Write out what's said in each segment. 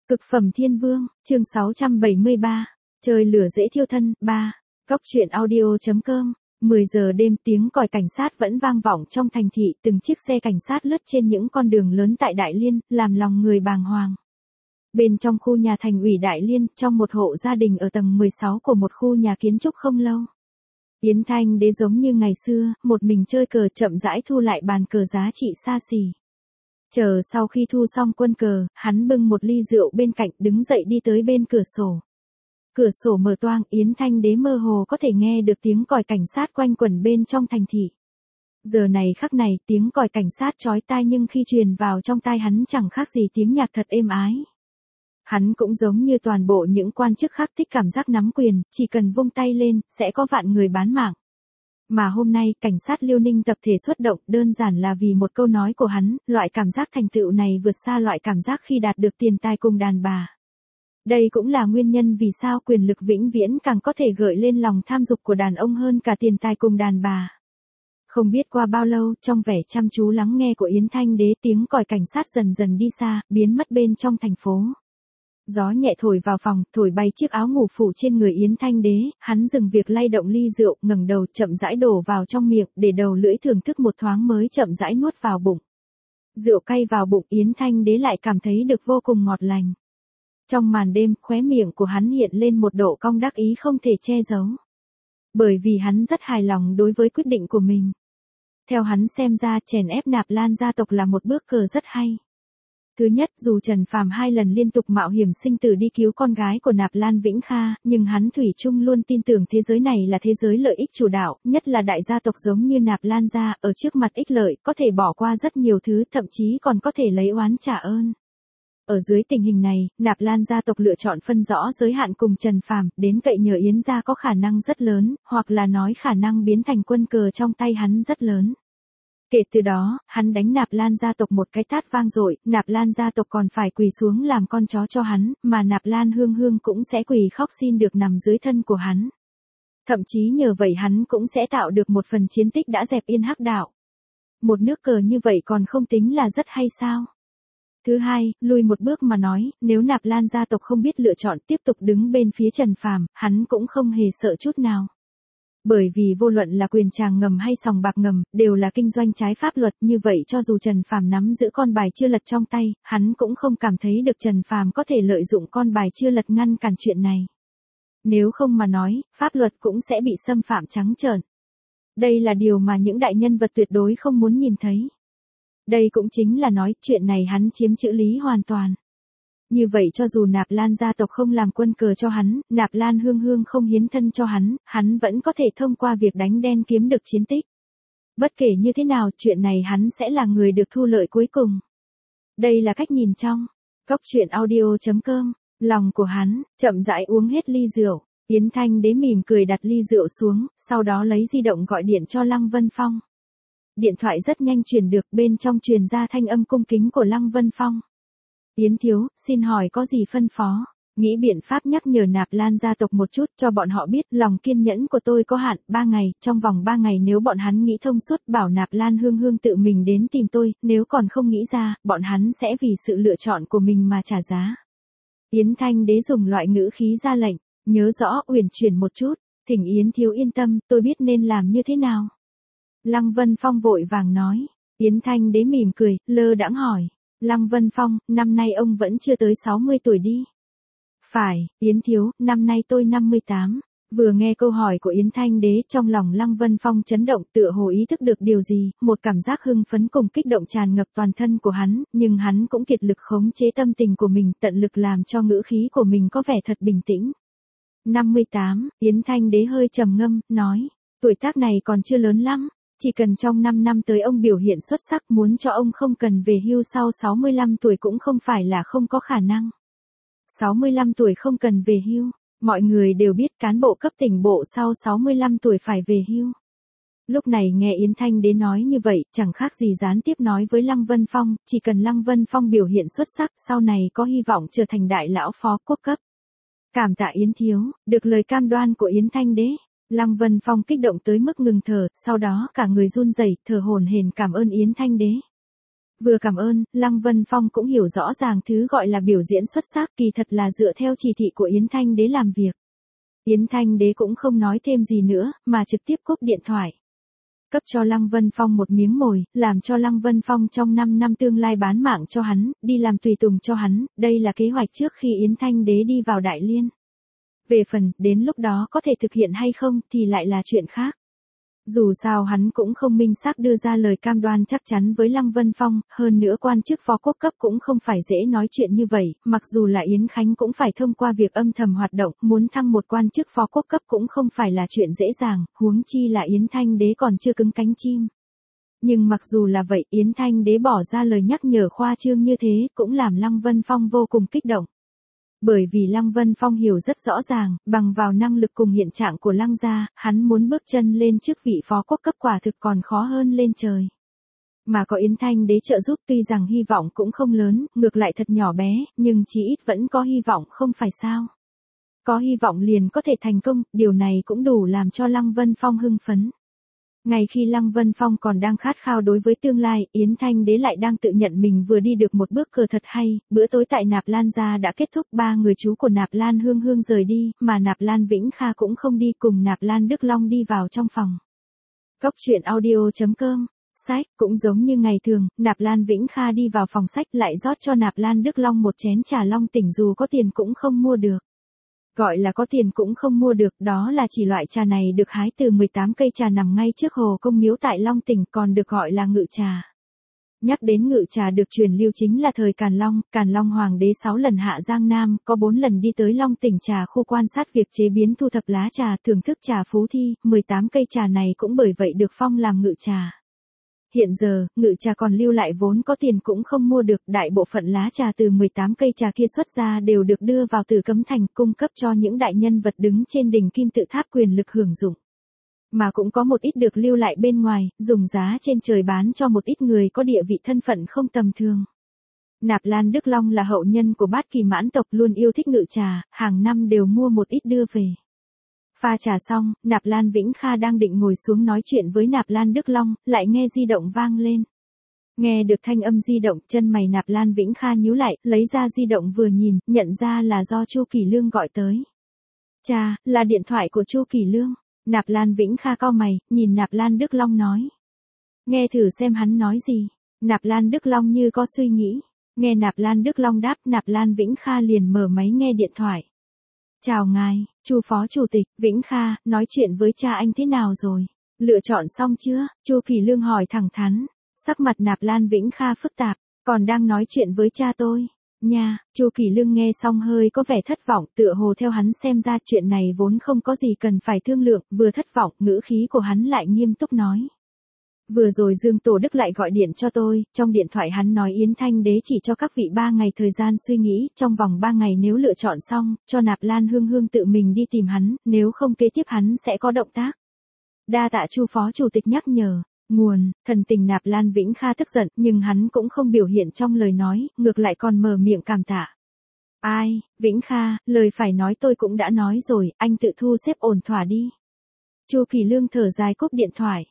Cực phẩm thiên vương, chương 673. Trời lửa dễ thiêu thân, 3. Góc truyện audio.com. 10 giờ đêm tiếng còi cảnh sát vẫn vang vọng trong thành thị, từng chiếc xe cảnh sát lướt trên những con đường lớn tại Đại Liên, làm lòng người bàng hoàng. Bên trong khu nhà thành ủy Đại Liên, trong một hộ gia đình ở tầng 16 của một khu nhà kiến trúc không lâu. Yến Thanh Đế giống như ngày xưa, một mình chơi cờ chậm rãi thu lại bàn cờ giá trị xa xỉ. Chờ sau khi thu xong quân cờ, hắn bưng một ly rượu bên cạnh đứng dậy đi tới bên cửa sổ. Cửa sổ mở toang, Yến Thanh Đế mơ hồ có thể nghe được tiếng còi cảnh sát quanh quẩn bên trong thành thị. Giờ này khắc này, tiếng còi cảnh sát chói tai nhưng khi truyền vào trong tai hắn chẳng khác gì tiếng nhạc thật êm ái. Hắn cũng giống như toàn bộ những quan chức khác thích cảm giác nắm quyền, chỉ cần vung tay lên, sẽ có vạn người bán mạng. Mà hôm nay, cảnh sát Liêu Ninh tập thể xuất động, đơn giản là vì một câu nói của hắn, loại cảm giác thành tựu này vượt xa loại cảm giác khi đạt được tiền tài cùng đàn bà. Đây cũng là nguyên nhân vì sao quyền lực vĩnh viễn càng có thể gợi lên lòng tham dục của đàn ông hơn cả tiền tài cùng đàn bà. Không biết qua bao lâu, trong vẻ chăm chú lắng nghe của Yến Thanh Đế, tiếng còi cảnh sát dần dần đi xa, biến mất bên trong thành phố. Gió nhẹ thổi vào phòng, thổi bay chiếc áo ngủ phủ trên người Yến Thanh Đế, hắn dừng việc lay động ly rượu, ngẩng đầu chậm rãi đổ vào trong miệng, để đầu lưỡi thưởng thức một thoáng mới chậm rãi nuốt vào bụng. Rượu cay vào bụng, Yến Thanh Đế lại cảm thấy được vô cùng ngọt lành. Trong màn đêm, khóe miệng của hắn hiện lên một độ cong đắc ý không thể che giấu. Bởi vì hắn rất hài lòng đối với quyết định của mình. Theo hắn xem ra, chèn ép Nạp Lan gia tộc là một bước cờ rất hay. Thứ nhất, dù Trần Phàm 2 lần liên tục mạo hiểm sinh tử đi cứu con gái của Nạp Lan Vĩnh Kha, nhưng hắn thủy chung luôn tin tưởng thế giới này là thế giới lợi ích chủ đạo, nhất là đại gia tộc giống như Nạp Lan gia, ở trước mặt ích lợi, có thể bỏ qua rất nhiều thứ, thậm chí còn có thể lấy oán trả ơn. Ở dưới tình hình này, Nạp Lan gia tộc lựa chọn phân rõ giới hạn cùng Trần Phàm, đến cậy nhờ Yến gia có khả năng rất lớn, hoặc là nói khả năng biến thành quân cờ trong tay hắn rất lớn. Kể từ đó, hắn đánh Nạp Lan gia tộc một cái tát vang dội, Nạp Lan gia tộc còn phải quỳ xuống làm con chó cho hắn, mà Nạp Lan Hương Hương cũng sẽ quỳ khóc xin được nằm dưới thân của hắn. Thậm chí nhờ vậy hắn cũng sẽ tạo được một phần chiến tích đã dẹp yên hắc đạo. Một nước cờ như vậy còn không tính là rất hay sao? Thứ hai, lùi một bước mà nói, nếu Nạp Lan gia tộc không biết lựa chọn tiếp tục đứng bên phía Trần Phàm, hắn cũng không hề sợ chút nào. Bởi vì vô luận là quyền tràng ngầm hay sòng bạc ngầm, đều là kinh doanh trái pháp luật, như vậy cho dù Trần Phàm nắm giữ con bài chưa lật trong tay, hắn cũng không cảm thấy được Trần Phàm có thể lợi dụng con bài chưa lật ngăn cản chuyện này. Nếu không mà nói, pháp luật cũng sẽ bị xâm phạm trắng trợn. Đây là điều mà những đại nhân vật tuyệt đối không muốn nhìn thấy. Đây cũng chính là nói, chuyện này hắn chiếm chữ lý hoàn toàn. Như vậy cho dù Nạp Lan gia tộc không làm quân cờ cho hắn, Nạp Lan Hương Hương không hiến thân cho hắn vẫn có thể thông qua việc đánh đen kiếm được chiến tích. Bất kể như thế nào, chuyện này hắn sẽ là người được thu lợi cuối cùng. Đây là cách nhìn trong góc truyện audio.com. Lòng của hắn chậm rãi uống hết ly rượu. Yến Thanh Đế mỉm cười đặt ly rượu xuống, sau đó lấy di động gọi điện cho Lăng Vân Phong. Điện thoại rất nhanh truyền được, bên trong truyền ra thanh âm cung kính của Lăng Vân Phong. Yến thiếu, xin hỏi có gì phân phó? Nghĩ biện pháp nhắc nhở Nạp Lan gia tộc một chút, cho bọn họ biết lòng kiên nhẫn của tôi có hạn, 3 ngày, trong vòng 3 ngày nếu bọn hắn nghĩ thông suốt bảo Nạp Lan Hương Hương tự mình đến tìm tôi, nếu còn không nghĩ ra, bọn hắn sẽ vì sự lựa chọn của mình mà trả giá. Yến Thanh Đế dùng loại ngữ khí ra lệnh, nhớ rõ, uyển chuyển một chút, thỉnh Yến thiếu yên tâm, tôi biết nên làm như thế nào. Lăng Vân Phong vội vàng nói. Yến Thanh Đế mỉm cười, lơ đãng hỏi. Lăng Vân Phong, năm nay ông vẫn chưa tới 60 tuổi đi. Phải, Yến thiếu, năm nay tôi 58. Vừa nghe câu hỏi của Yến Thanh Đế, trong lòng Lăng Vân Phong chấn động, tựa hồ ý thức được điều gì, một cảm giác hưng phấn cùng kích động tràn ngập toàn thân của hắn, nhưng hắn cũng kiệt lực khống chế tâm tình của mình, tận lực làm cho ngữ khí của mình có vẻ thật bình tĩnh. 58, Yến Thanh Đế hơi trầm ngâm, nói, tuổi tác này còn chưa lớn lắm. Chỉ cần trong 5 năm tới ông biểu hiện xuất sắc, muốn cho ông không cần về hưu sau 65 tuổi cũng không phải là không có khả năng. 65 tuổi không cần về hưu, mọi người đều biết cán bộ cấp tỉnh bộ sau 65 tuổi phải về hưu. Lúc này nghe Yến Thanh Đế nói như vậy, chẳng khác gì gián tiếp nói với Lăng Vân Phong, chỉ cần Lăng Vân Phong biểu hiện xuất sắc, sau này có hy vọng trở thành đại lão phó quốc cấp. Cảm tạ Yến thiếu, được lời cam đoan của Yến Thanh Đế. Lăng Vân Phong kích động tới mức ngừng thở, sau đó cả người run rẩy, thở hổn hển cảm ơn Yến Thanh Đế. Vừa cảm ơn, Lăng Vân Phong cũng hiểu rõ ràng thứ gọi là biểu diễn xuất sắc kỳ thật là dựa theo chỉ thị của Yến Thanh Đế làm việc. Yến Thanh Đế cũng không nói thêm gì nữa, mà trực tiếp cúp điện thoại. Cấp cho Lăng Vân Phong một miếng mồi, làm cho Lăng Vân Phong trong 5 năm tương lai bán mạng cho hắn, đi làm tùy tùng cho hắn, đây là kế hoạch trước khi Yến Thanh Đế đi vào Đại Liên. Về phần, đến lúc đó có thể thực hiện hay không thì lại là chuyện khác. Dù sao hắn cũng không minh xác đưa ra lời cam đoan chắc chắn với Lăng Vân Phong, hơn nữa quan chức phó quốc cấp cũng không phải dễ nói chuyện như vậy, mặc dù là Yến Khánh cũng phải thông qua việc âm thầm hoạt động, muốn thăng một quan chức phó quốc cấp cũng không phải là chuyện dễ dàng, huống chi là Yến Thanh Đế còn chưa cứng cánh chim. Nhưng mặc dù là vậy, Yến Thanh Đế bỏ ra lời nhắc nhở khoa trương như thế, cũng làm Lăng Vân Phong vô cùng kích động. Bởi vì Lăng Vân Phong hiểu rất rõ ràng, bằng vào năng lực cùng hiện trạng của Lăng gia, hắn muốn bước chân lên chức vị phó quốc cấp quả thực còn khó hơn lên trời. Mà có Yến Thanh Đế trợ giúp tuy rằng hy vọng cũng không lớn, ngược lại thật nhỏ bé, nhưng chí ít vẫn có hy vọng không phải sao. Có hy vọng liền có thể thành công, điều này cũng đủ làm cho Lăng Vân Phong hưng phấn. Ngay khi Lăng Vân Phong còn đang khát khao đối với tương lai, Yến Thanh Đế lại đang tự nhận mình vừa đi được một bước cờ thật hay, bữa tối tại Nạp Lan gia đã kết thúc, 3 người chú của Nạp Lan Hương Hương rời đi, mà Nạp Lan Vĩnh Kha cũng không đi cùng Nạp Lan Đức Long đi vào trong phòng. Cốc truyện audio.com, sách, cũng giống như ngày thường, Nạp Lan Vĩnh Kha đi vào phòng sách lại rót cho Nạp Lan Đức Long một chén trà long tỉnh dù có tiền cũng không mua được. Gọi là có tiền cũng không mua được, đó là chỉ loại trà này được hái từ 18 cây trà nằm ngay trước hồ công miếu tại Long Tỉnh, còn được gọi là ngự trà. Nhắc đến ngự trà được truyền lưu chính là thời Càn Long Hoàng đế 6 lần hạ Giang Nam, có 4 lần đi tới Long Tỉnh trà khu quan sát việc chế biến thu thập lá trà, thưởng thức trà phú thi, 18 cây trà này cũng bởi vậy được phong làm ngự trà. Hiện giờ, ngự trà còn lưu lại vốn có tiền cũng không mua được, đại bộ phận lá trà từ 18 cây trà kia xuất ra đều được đưa vào Tử Cấm Thành, cung cấp cho những đại nhân vật đứng trên đỉnh kim tự tháp quyền lực hưởng dụng. Mà cũng có một ít được lưu lại bên ngoài, dùng giá trên trời bán cho một ít người có địa vị thân phận không tầm thường. Nạp Lan Đức Long là hậu nhân của Bát Kỳ mãn tộc luôn yêu thích ngự trà, hàng năm đều mua một ít đưa về. Pha trà xong, Nạp Lan Vĩnh Kha đang định ngồi xuống nói chuyện với Nạp Lan Đức Long, lại nghe di động vang lên. Nghe được thanh âm di động, chân mày Nạp Lan Vĩnh Kha nhíu lại, lấy ra di động vừa nhìn, nhận ra là do Chu Kỳ Lương gọi tới. Chà, là điện thoại của Chu Kỳ Lương. Nạp Lan Vĩnh Kha cau mày, nhìn Nạp Lan Đức Long nói. Nghe thử xem hắn nói gì. Nạp Lan Đức Long như có suy nghĩ. Nghe Nạp Lan Đức Long đáp, Nạp Lan Vĩnh Kha liền mở máy nghe điện thoại. Chào ngài, Chu Phó Chủ tịch, Vĩnh Kha, nói chuyện với cha anh thế nào rồi? Lựa chọn xong chưa? Chu Kỳ Lương hỏi thẳng thắn. Sắc mặt Nạp Lan Vĩnh Kha phức tạp, còn đang nói chuyện với cha tôi. Nha, Chu Kỳ Lương nghe xong hơi có vẻ thất vọng, tựa hồ theo hắn xem ra chuyện này vốn không có gì cần phải thương lượng, vừa thất vọng, ngữ khí của hắn lại nghiêm túc nói. Vừa rồi Dương Tổ Đức lại gọi điện cho tôi, trong điện thoại hắn nói Yến Thanh Đế chỉ cho các vị 3 ngày thời gian suy nghĩ, trong vòng 3 ngày nếu lựa chọn xong, cho Nạp Lan Hương Hương tự mình đi tìm hắn, nếu không kế tiếp hắn sẽ có động tác. Đa tạ Chu Phó Chủ tịch nhắc nhở. Nguồn, thần tình Nạp Lan Vĩnh Kha tức giận, nhưng hắn cũng không biểu hiện trong lời nói, ngược lại còn mở miệng cảm tạ. Ai, Vĩnh Kha, lời phải nói tôi cũng đã nói rồi, anh tự thu xếp ổn thỏa đi. Chu Kỳ Lương thở dài cúp điện thoại.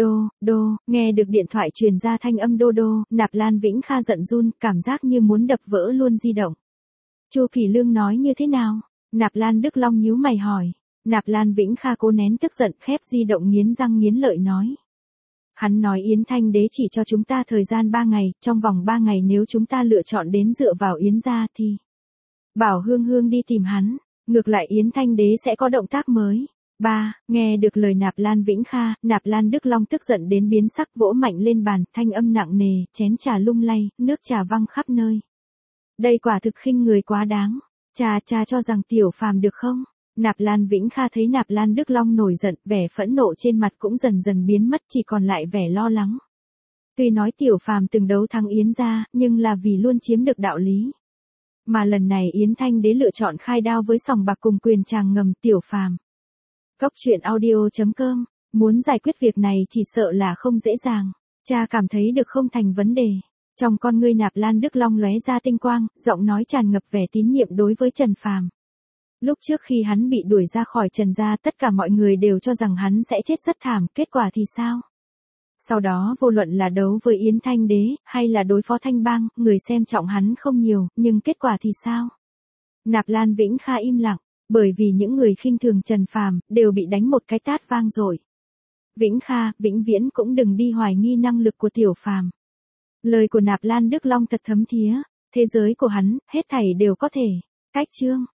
Đô, nghe được điện thoại truyền ra thanh âm đô, Nạp Lan Vĩnh Kha giận run, cảm giác như muốn đập vỡ luôn di động. Chu Kỳ Lương nói như thế nào? Nạp Lan Đức Long nhíu mày hỏi. Nạp Lan Vĩnh Kha cố nén tức giận, khép di động nghiến răng nghiến lợi nói. Hắn nói Yến Thanh Đế chỉ cho chúng ta thời gian 3 ngày, trong vòng 3 ngày nếu chúng ta lựa chọn đến dựa vào Yến gia thì bảo Hương Hương đi tìm hắn, ngược lại Yến Thanh Đế sẽ có động tác mới. Nghe được lời Nạp Lan Vĩnh Kha, Nạp Lan Đức Long tức giận đến biến sắc, vỗ mạnh lên bàn, thanh âm nặng nề, chén trà lung lay, nước trà văng khắp nơi. Đây quả thực khinh người quá đáng. Cha cho rằng Tiểu Phàm được không? Nạp Lan Vĩnh Kha thấy Nạp Lan Đức Long nổi giận, vẻ phẫn nộ trên mặt cũng dần dần biến mất, chỉ còn lại vẻ lo lắng. Tuy nói Tiểu Phàm từng đấu thắng Yến gia, nhưng là vì luôn chiếm được đạo lý. Mà lần này Yến Thanh Đế lựa chọn khai đao với sòng bạc cùng quyền tràng ngầm Tiểu Phàm. Cốc truyện audio.com, muốn giải quyết việc này chỉ sợ là không dễ dàng. Cha cảm thấy được không thành vấn đề. Trong con ngươi Nạp Lan Đức Long lóe ra tinh quang, giọng nói tràn ngập vẻ tín nhiệm đối với Trần Phàm. Lúc trước khi hắn bị đuổi ra khỏi Trần gia, tất cả mọi người đều cho rằng hắn sẽ chết rất thảm, kết quả thì sao? Sau đó vô luận là đấu với Yến Thanh Đế, hay là đối phó Thanh Bang, người xem trọng hắn không nhiều, nhưng kết quả thì sao? Nạp Lan Vĩnh Kha im lặng, bởi vì những người khinh thường Trần Phàm đều bị đánh một cái tát vang rồi. Vĩnh Kha, vĩnh viễn cũng đừng đi hoài nghi năng lực của Tiểu Phàm. Lời của Nạp Lan Đức Long thật thấm thía, thế giới của hắn, hết thảy đều có thể. Cách chương